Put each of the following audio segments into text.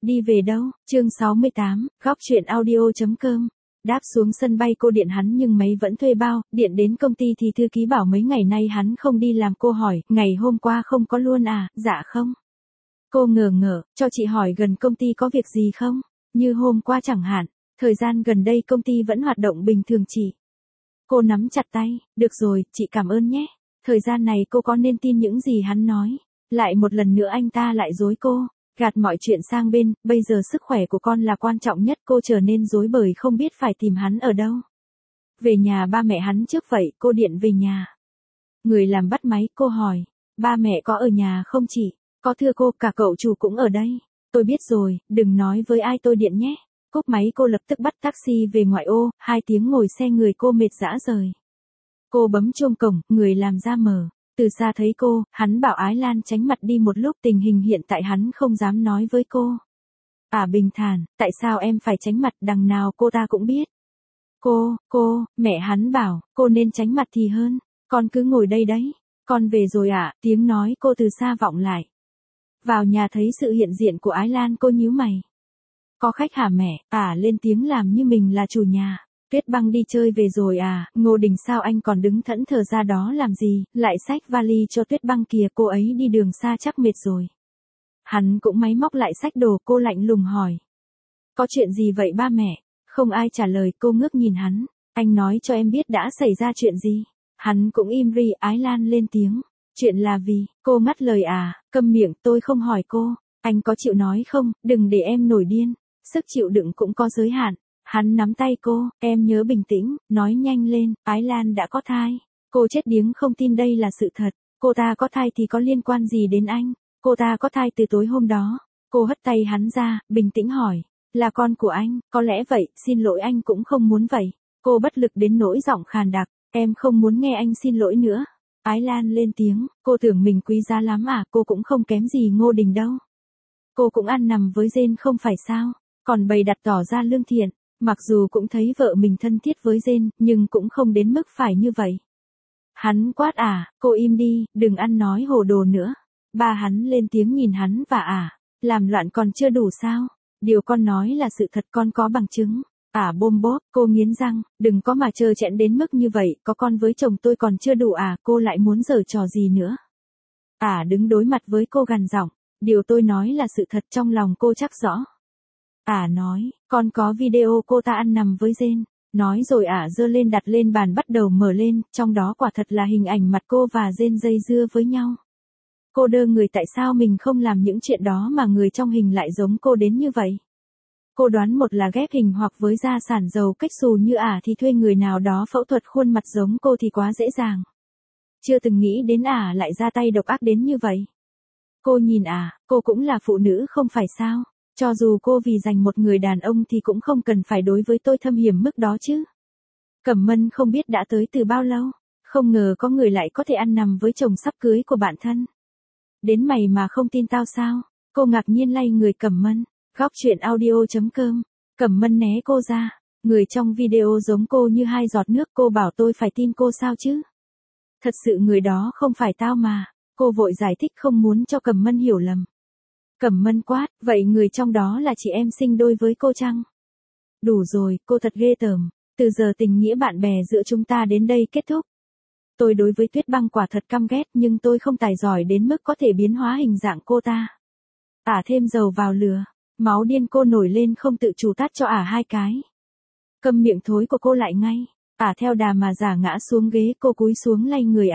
Đi về đâu? Chương 68, góc truyện audio.com. Đáp xuống sân bay cô điện hắn nhưng máy vẫn thuê bao, điện đến công ty thì thư ký bảo mấy ngày nay hắn không đi làm. Cô hỏi, ngày hôm qua không có luôn à? Dạ không. Cô ngờ ngợ, cho chị hỏi gần công ty có việc gì không? Như hôm qua chẳng hạn, thời gian gần đây công ty vẫn hoạt động bình thường chị. Cô nắm chặt tay, được rồi, chị cảm ơn nhé. Thời gian này cô có nên tin những gì hắn nói? Lại một lần nữa anh ta lại dối cô. Gạt mọi chuyện sang bên, bây giờ sức khỏe của con là quan trọng nhất. Cô trở nên rối bời không biết phải tìm hắn ở đâu. Về nhà ba mẹ hắn trước vậy, cô điện về nhà. Người làm bắt máy, cô hỏi, ba mẹ có ở nhà không chị? Có thưa cô, cả cậu chủ cũng ở đây. Tôi biết rồi, đừng nói với ai tôi điện nhé. Cúp máy cô lập tức bắt taxi về ngoại ô, 2 tiếng ngồi xe người cô mệt rã rời. Cô bấm chuông cổng, người làm ra mở. Từ xa thấy cô, hắn bảo Ái Lan tránh mặt đi một lúc. Tình hình hiện tại hắn không dám nói với cô. Bình thản, tại sao em phải tránh mặt, đằng nào cô ta cũng biết. Mẹ hắn bảo, cô nên tránh mặt thì hơn. Con cứ ngồi đây đấy. Con về rồi ạ, tiếng nói cô từ xa vọng lại. Vào nhà thấy sự hiện diện của Ái Lan cô nhíu mày. Có khách hả mẹ? Lên tiếng làm như mình là chủ nhà. Tuyết Băng đi chơi về rồi à? Ngô Đình sao anh còn đứng thẫn thờ ra đó làm gì? Lại xách vali cho Tuyết Băng kìa, cô ấy đi đường xa chắc mệt rồi. Hắn cũng máy móc lại xách đồ. Cô lạnh lùng hỏi. Có chuyện gì vậy ba mẹ? Không ai trả lời. Cô ngước nhìn hắn. Anh nói cho em biết đã xảy ra chuyện gì? Hắn cũng im ri. Ái Lan lên tiếng. Chuyện là vì, cô ngắt lời câm miệng, tôi không hỏi cô. Anh có chịu nói không? Đừng để em nổi điên. Sức chịu đựng cũng có giới hạn. Hắn nắm tay cô, em nhớ bình tĩnh, nói nhanh lên. Ái Lan đã có thai. Cô chết điếng không tin đây là sự thật. Cô ta có thai thì có liên quan gì đến anh? Cô ta có thai từ tối hôm đó. Cô hất tay hắn ra, bình tĩnh hỏi. Là con của anh, có lẽ vậy, xin lỗi anh cũng không muốn vậy. Cô bất lực đến nỗi giọng khàn đặc. Em không muốn nghe anh xin lỗi nữa. Ái Lan lên tiếng, cô tưởng mình quý giá lắm à? Cô cũng không kém gì Ngô Đình đâu. Cô cũng ăn nằm với Jane không phải sao? Còn bày đặt tỏ ra lương thiện. Mặc dù cũng thấy vợ mình thân thiết với Jane, nhưng cũng không đến mức phải như vậy. Hắn quát cô im đi, đừng ăn nói hồ đồ nữa. Ba hắn lên tiếng nhìn hắn và làm loạn còn chưa đủ sao? Điều con nói là sự thật, con có bằng chứng. Bôm bốp, cô nghiến răng, đừng có mà trơ trẽn đến mức như vậy, có con với chồng tôi còn chưa đủ cô lại muốn giở trò gì nữa. Đứng đối mặt với cô gằn giọng, điều tôi nói là sự thật, trong lòng cô chắc rõ. Nói, con có video cô ta ăn nằm với Jane. Nói rồi giơ lên đặt lên bàn bắt đầu mở lên, trong đó quả thật là hình ảnh mặt cô và Jane dây dưa với nhau. Cô đơ người, tại sao mình không làm những chuyện đó mà người trong hình lại giống cô đến như vậy? Cô đoán một là ghép hình hoặc với gia sản giàu cách xù như thì thuê người nào đó phẫu thuật khuôn mặt giống cô thì quá dễ dàng. Chưa từng nghĩ đến lại ra tay độc ác đến như vậy. Cô nhìn cô cũng là phụ nữ không phải sao? Cho dù cô vì giành một người đàn ông thì cũng không cần phải đối với tôi thâm hiểm mức đó chứ. Cẩm Mân không biết đã tới từ bao lâu. Không ngờ có người lại có thể ăn nằm với chồng sắp cưới của bạn thân. Đến mày mà không tin tao sao? Cô ngạc nhiên lay người Cẩm Mân. Góc truyện audio.com. Cẩm Mân né cô ra. Người trong video giống cô như 2 giọt nước. Cô bảo tôi phải tin cô sao chứ? Thật sự người đó không phải tao mà. Cô vội giải thích không muốn cho Cẩm Mân hiểu lầm. Cẩm Mân quát, vậy người trong đó là chị em sinh đôi với cô chăng? Đủ rồi, cô thật ghê tởm. Từ giờ tình nghĩa bạn bè giữa chúng ta đến đây kết thúc. Tôi đối với Tuyết Băng quả thật căm ghét, nhưng tôi không tài giỏi đến mức có thể biến hóa hình dạng cô ta. Thêm dầu vào lửa. Máu điên cô nổi lên không tự chủ tát cho 2 cái. Câm miệng thối của cô lại ngay. Theo đà mà giả ngã xuống ghế, cô cúi xuống lay người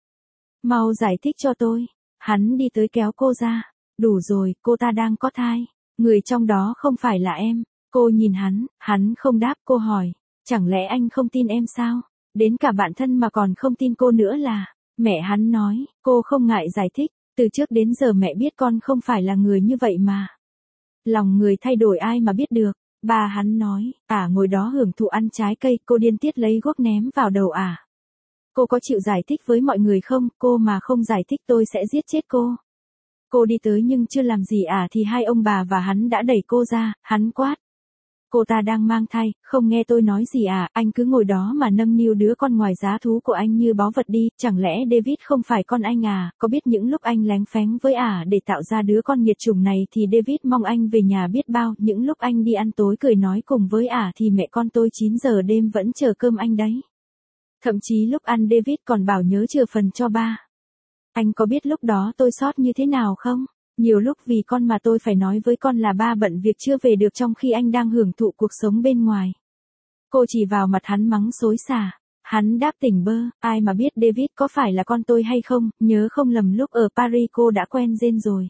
Mau giải thích cho tôi. Hắn đi tới kéo cô ra. Đủ rồi, cô ta đang có thai. Người trong đó không phải là em. Cô nhìn hắn không đáp. Cô hỏi, chẳng lẽ anh không tin em sao? Đến cả bạn thân mà còn không tin cô nữa là? Mẹ hắn nói, cô không ngại giải thích. Từ trước đến giờ mẹ biết con không phải là người như vậy mà. Lòng người thay đổi ai mà biết được. Ba hắn nói, ngồi đó hưởng thụ ăn trái cây. Cô điên tiết lấy guốc ném vào đầu Cô có chịu giải thích với mọi người không? Cô mà không giải thích tôi sẽ giết chết cô. Cô đi tới nhưng chưa làm gì thì 2 ông bà và hắn đã đẩy cô ra. Hắn quát. Cô ta đang mang thai, không nghe tôi nói gì à, anh cứ ngồi đó mà nâng niu đứa con ngoài giá thú của anh như báu vật đi, chẳng lẽ David không phải con anh à, có biết những lúc anh lén phén với để tạo ra đứa con nghiệt chủng này thì David mong anh về nhà biết bao, những lúc anh đi ăn tối cười nói cùng với thì mẹ con tôi 9 giờ đêm vẫn chờ cơm anh đấy. Thậm chí lúc ăn David còn bảo nhớ chừa phần cho ba. Anh có biết lúc đó tôi xót như thế nào không? Nhiều lúc vì con mà tôi phải nói với con là ba bận việc chưa về được trong khi anh đang hưởng thụ cuộc sống bên ngoài. Cô chỉ vào mặt hắn mắng xối xả. Hắn đáp tỉnh bơ, ai mà biết David có phải là con tôi hay không, nhớ không lầm lúc ở Paris cô đã quen Jane rồi.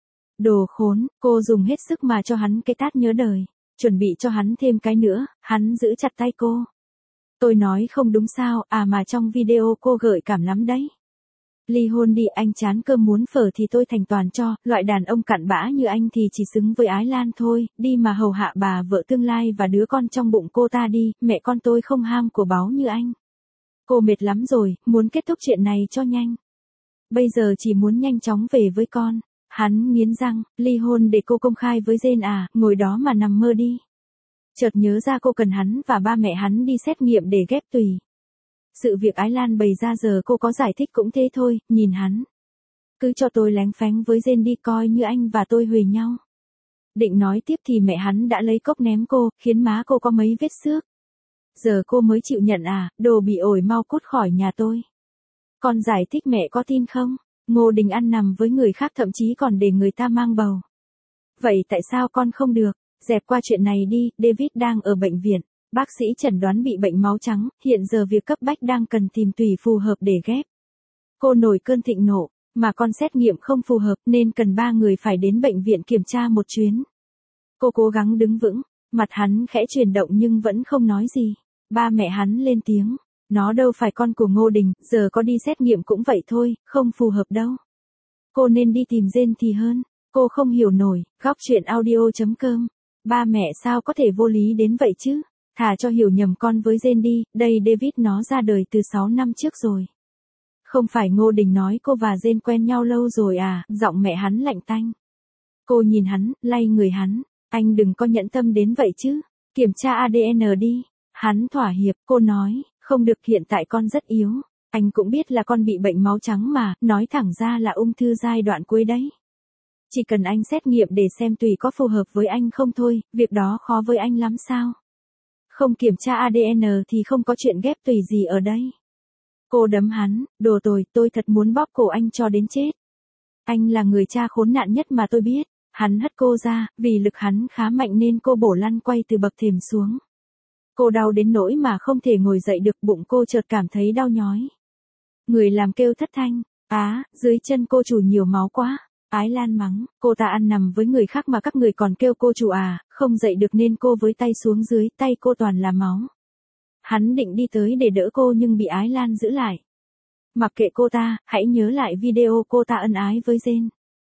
Đồ khốn, cô dùng hết sức mà cho hắn cái tát nhớ đời. Chuẩn bị cho hắn thêm cái nữa, hắn giữ chặt tay cô. Tôi nói không đúng sao, mà trong video cô gợi cảm lắm đấy. Ly hôn đi, anh chán cơm muốn phở thì tôi thành toàn cho, loại đàn ông cặn bã như anh thì chỉ xứng với Ái Lan thôi, đi mà hầu hạ bà vợ tương lai và đứa con trong bụng cô ta đi, mẹ con tôi không ham của báu như anh. Cô mệt lắm rồi, muốn kết thúc chuyện này cho nhanh. Bây giờ chỉ muốn nhanh chóng về với con. Hắn nghiến răng, ly hôn để cô công khai với Jane ngồi đó mà nằm mơ đi. Chợt nhớ ra cô cần hắn và ba mẹ hắn đi xét nghiệm để ghép tùy. Sự việc Ái Lan bày ra giờ cô có giải thích cũng thế thôi, nhìn hắn. Cứ cho tôi lén phén với Jane đi, coi như anh và tôi huề nhau. Định nói tiếp thì mẹ hắn đã lấy cốc ném cô, khiến má cô có mấy vết xước. Giờ cô mới chịu nhận đồ bị ổi, mau cút khỏi nhà tôi. Con giải thích mẹ có tin không? Ngô Đình ăn nằm với người khác, thậm chí còn để người ta mang bầu. Vậy tại sao con không được? Dẹp qua chuyện này đi, David đang ở bệnh viện. Bác sĩ chẩn đoán bị bệnh máu trắng, hiện giờ việc cấp bách đang cần tìm tùy phù hợp để ghép. Cô nổi cơn thịnh nộ, mà con xét nghiệm không phù hợp nên cần 3 người phải đến bệnh viện kiểm tra một chuyến. Cô cố gắng đứng vững, mặt hắn khẽ chuyển động nhưng vẫn không nói gì. Ba mẹ hắn lên tiếng, nó đâu phải con của Ngô Đình, giờ có đi xét nghiệm cũng vậy thôi, không phù hợp đâu. Cô nên đi tìm Jane thì hơn. Cô không hiểu nổi, góc chuyện audio.com. Ba mẹ sao có thể vô lý đến vậy chứ? Thà cho hiểu nhầm con với Jane đi, đây David nó ra đời từ 6 năm trước rồi. Không phải Ngô Đình nói cô và Jane quen nhau lâu rồi giọng mẹ hắn lạnh tanh. Cô nhìn hắn, lay người hắn, anh đừng có nhẫn tâm đến vậy chứ, kiểm tra ADN đi. Hắn thỏa hiệp, cô nói, không được, hiện tại con rất yếu. Anh cũng biết là con bị bệnh máu trắng mà, nói thẳng ra là ung thư giai đoạn cuối đấy. Chỉ cần anh xét nghiệm để xem tùy có phù hợp với anh không thôi, việc đó khó với anh lắm sao? Không kiểm tra ADN thì không có chuyện ghép tùy gì ở đây. Cô đấm hắn, đồ tồi, tôi thật muốn bóp cổ anh cho đến chết. Anh là người cha khốn nạn nhất mà tôi biết. Hắn hất cô ra, vì lực hắn khá mạnh nên cô bổ lăn quay từ bậc thềm xuống. Cô đau đến nỗi mà không thể ngồi dậy được, bụng cô chợt cảm thấy đau nhói. Người làm kêu thất thanh, dưới chân cô chủ nhiều máu quá. Ái Lan mắng, cô ta ăn nằm với người khác mà các người còn kêu cô chủ không dậy được nên cô với tay xuống dưới, tay cô toàn là máu. Hắn định đi tới để đỡ cô nhưng bị Ái Lan giữ lại. Mặc kệ cô ta, hãy nhớ lại video cô ta ân ái với Jane.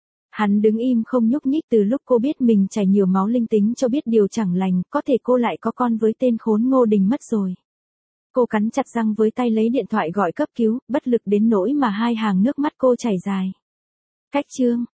Hắn đứng im không nhúc nhích từ lúc cô biết mình chảy nhiều máu, linh tính cho biết điều chẳng lành, có thể cô lại có con với tên khốn Ngô Đình mất rồi. Cô cắn chặt răng với tay lấy điện thoại gọi cấp cứu, bất lực đến nỗi mà 2 hàng nước mắt cô chảy dài. Cách chương